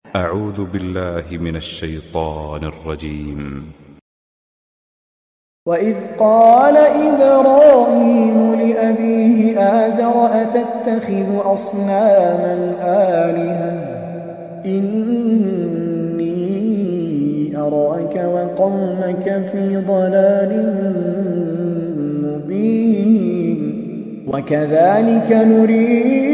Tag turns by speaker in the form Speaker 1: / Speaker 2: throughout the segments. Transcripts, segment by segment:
Speaker 1: أعوذ بالله من الشيطان الرجيم.
Speaker 2: وإذ قال إبراهيم لأبيه آزر أتتخذ أصناما آلهة إني أراك وقومك في ضلال مبين وكذلك نري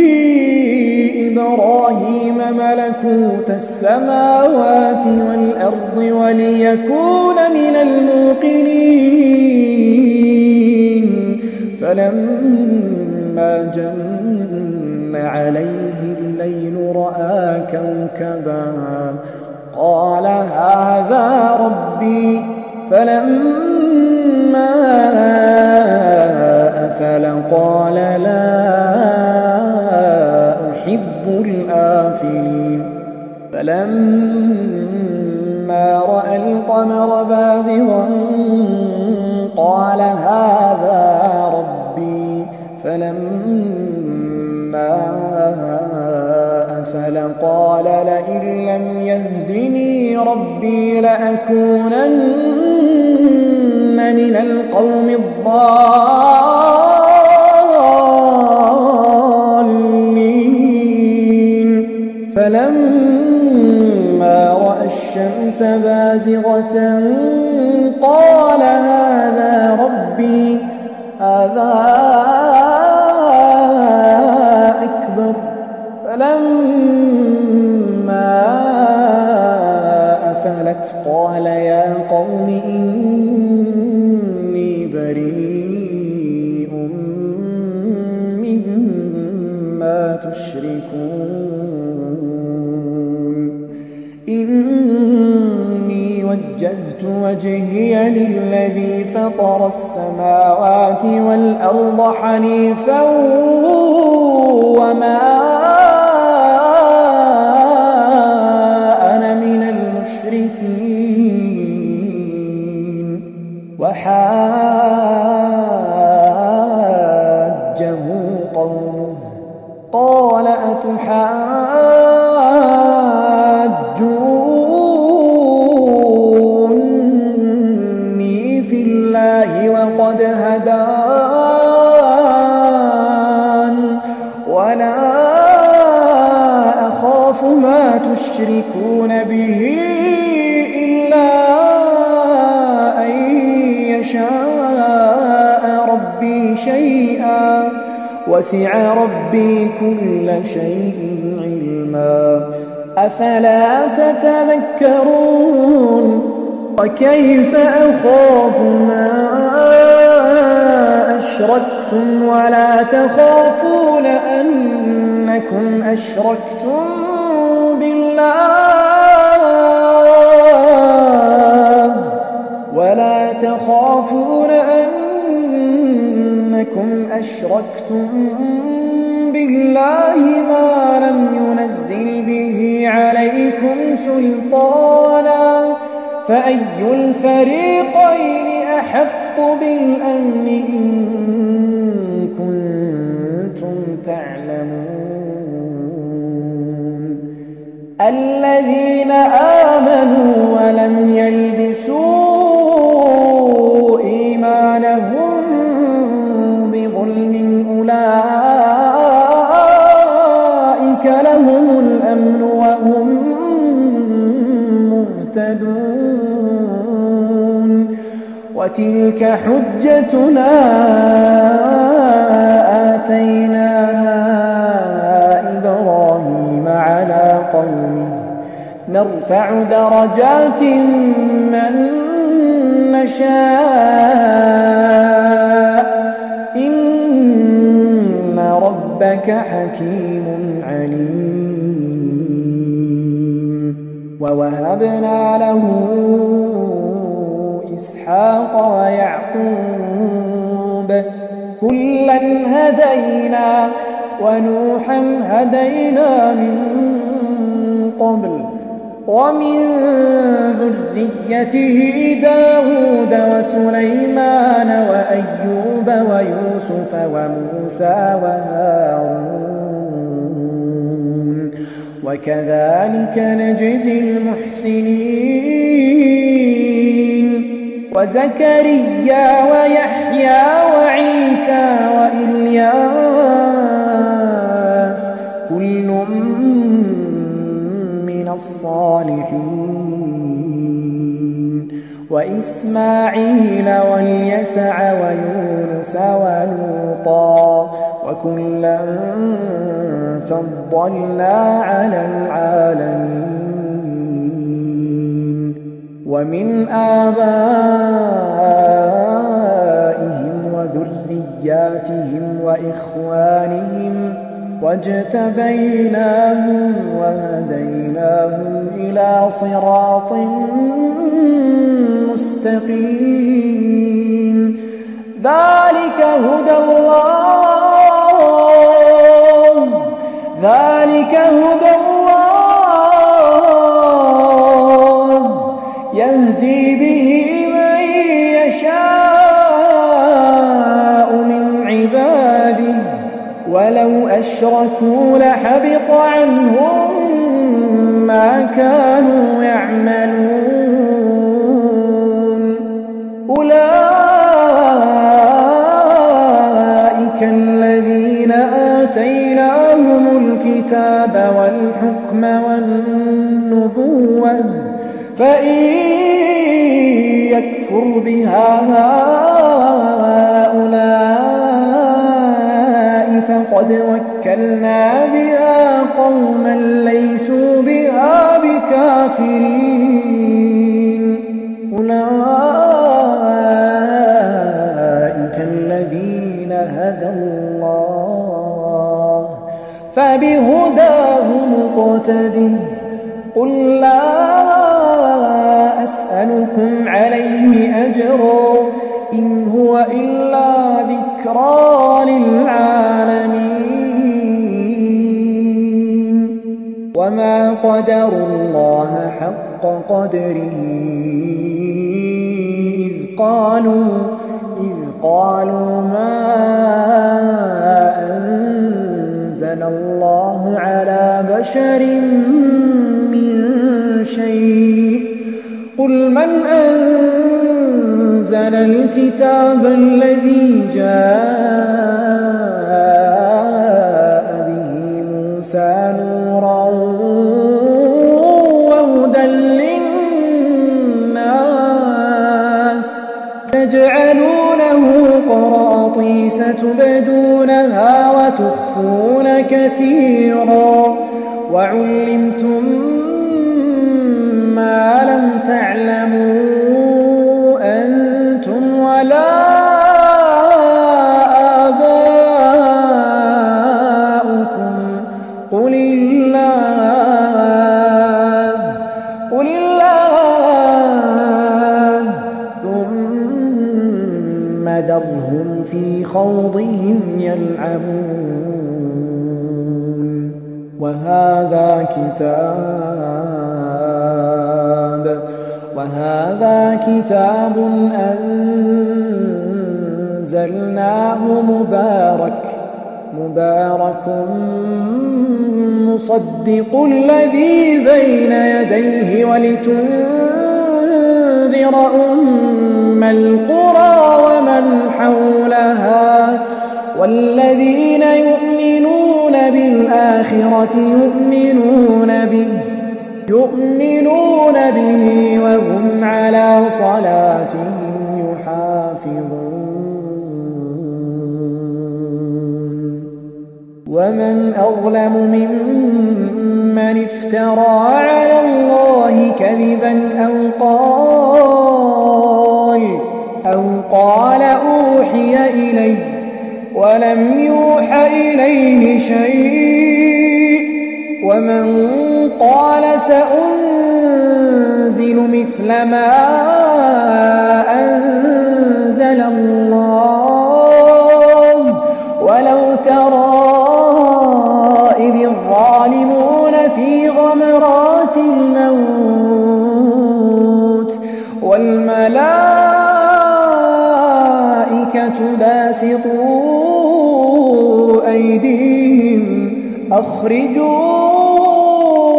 Speaker 2: إبراهيم ملكوت السماوات والأرض وليكون من الموقنين فلما جن عليه الليل رأى كوكبا قال هذا ربي فلما أفل قال لا أحب الآفلين فلما رأى القمر بازغا قال هذا ربي فلما أفل قال لئن لم يهدني ربي لأكونن من القوم الضالين فلما رأى الشمس بازغة قال هذا ربي هذا أكبر فلما أفلت قال يا قوم إني بريء مما تشركون إني وجهت وجهي للذي فطر السماوات والأرض حنيفا وما أنا من المشركين وحاجه قومه قال أتحاجوني في الله وقد هدان ولا أخاف ما تشركون به إلا أن يشاء ربي شيئا وسع ربي كل شيء علما أفلا تتذكرون وكيف أخاف ما أشركتم ولا تخافون أنكم أشركتم بالله ما لم ينزل به عليكم سلطانا فأي الفريقين أحق بالأمن إن كنتم تعلمون الذين آمنوا ولم يلبسوا إيمانهم بظلم أولئك لهم الأمن وهم مهتدون وتلك حجتنا آتيناها إبراهيم على قومه نرفع درجات من نشاء إن ربك حكيم عليم ووهبنا له إسحاق ويعقوب كلا هدينا ونوحا هدينا من قبل ومن ذريته داود وسليمان وأيوب ويوسف وموسى وهارون وكذلك نجزي المحسنين وزكريا ويحيى وعيسى وإلياس كل من الصالحين وإسماعيل واليسع ويونس ولوطا وكلا فضلنا على العالمين ومن آبائهم وذرياتهم وإخوانهم واجتبيناهم وهديناهم إلى صراط مستقيم ذلك هدى الله يهدي به من يشاء من عباده ولو أشركوا لحبط عنهم ما كانوا يعملون أولئك الذين آتيناهم الكتاب والحكم والنبوة فإن يكفر بها هؤلاء فقد وكلنا بها قوما ليسوا بها بكافرين أولئك الذين هدى الله فبهداه مقتده قل لا أسألكم عليه أجرا إن هو إلا ذكرى للعالمين وما قدروا الله حق قدره إذ قالوا ما أنزل الله على بشر من شيء قل من أنزل الكتاب الذي جاء به موسى نورا وهدى للناس تجعلونه قراطيس تبدونها وتخفون كثيرا وعلمتم ما لم تعلموا أنتم ولا آباؤكم قل الله ثم ذرهم في خوضهم يلعبون وهذا كتاب أنزلناه مبارك مصدق الذي بين يديه ولتنذر أم القرى ومن حولها والذين يؤمنون بالآخرة يؤمنون به وهم على صلاتهم يحافظون ومن أظلم ممن افترى على الله كذبا أو قال أوحي إلي ولم يوح إليه شيء ومن قال سأنزل مثل ما أنزل الله ولو ترى إذ الظالمون في غمرات الموت والملائكة باسطوا أيديهم أخرجوا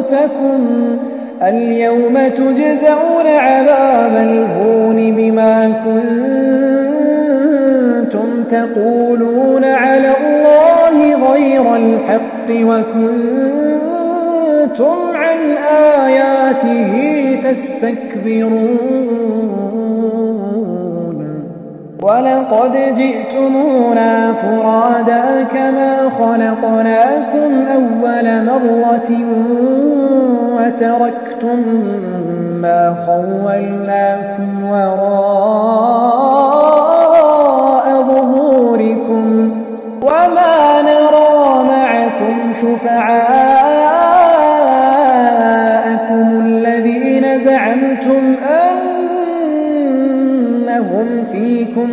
Speaker 2: رؤوسكم اليوم تجزون عذاب الهون بما كنتم تقولون على الله غير الحق وكنتم عن آياته تستكبرون ولقد جئتمونا فرادا كما خلقناكم أول مرة وتركتم ما خولناكم وراء ظهوركم وما نرى معكم شفعاءكم الذين زعمتم أنهم فيكم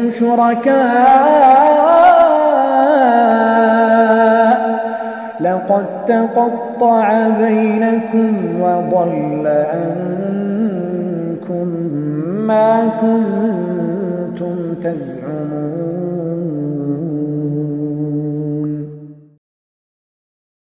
Speaker 2: شركاء لقد تقطع بينكم وضل عنكم ما كنتم تزعمون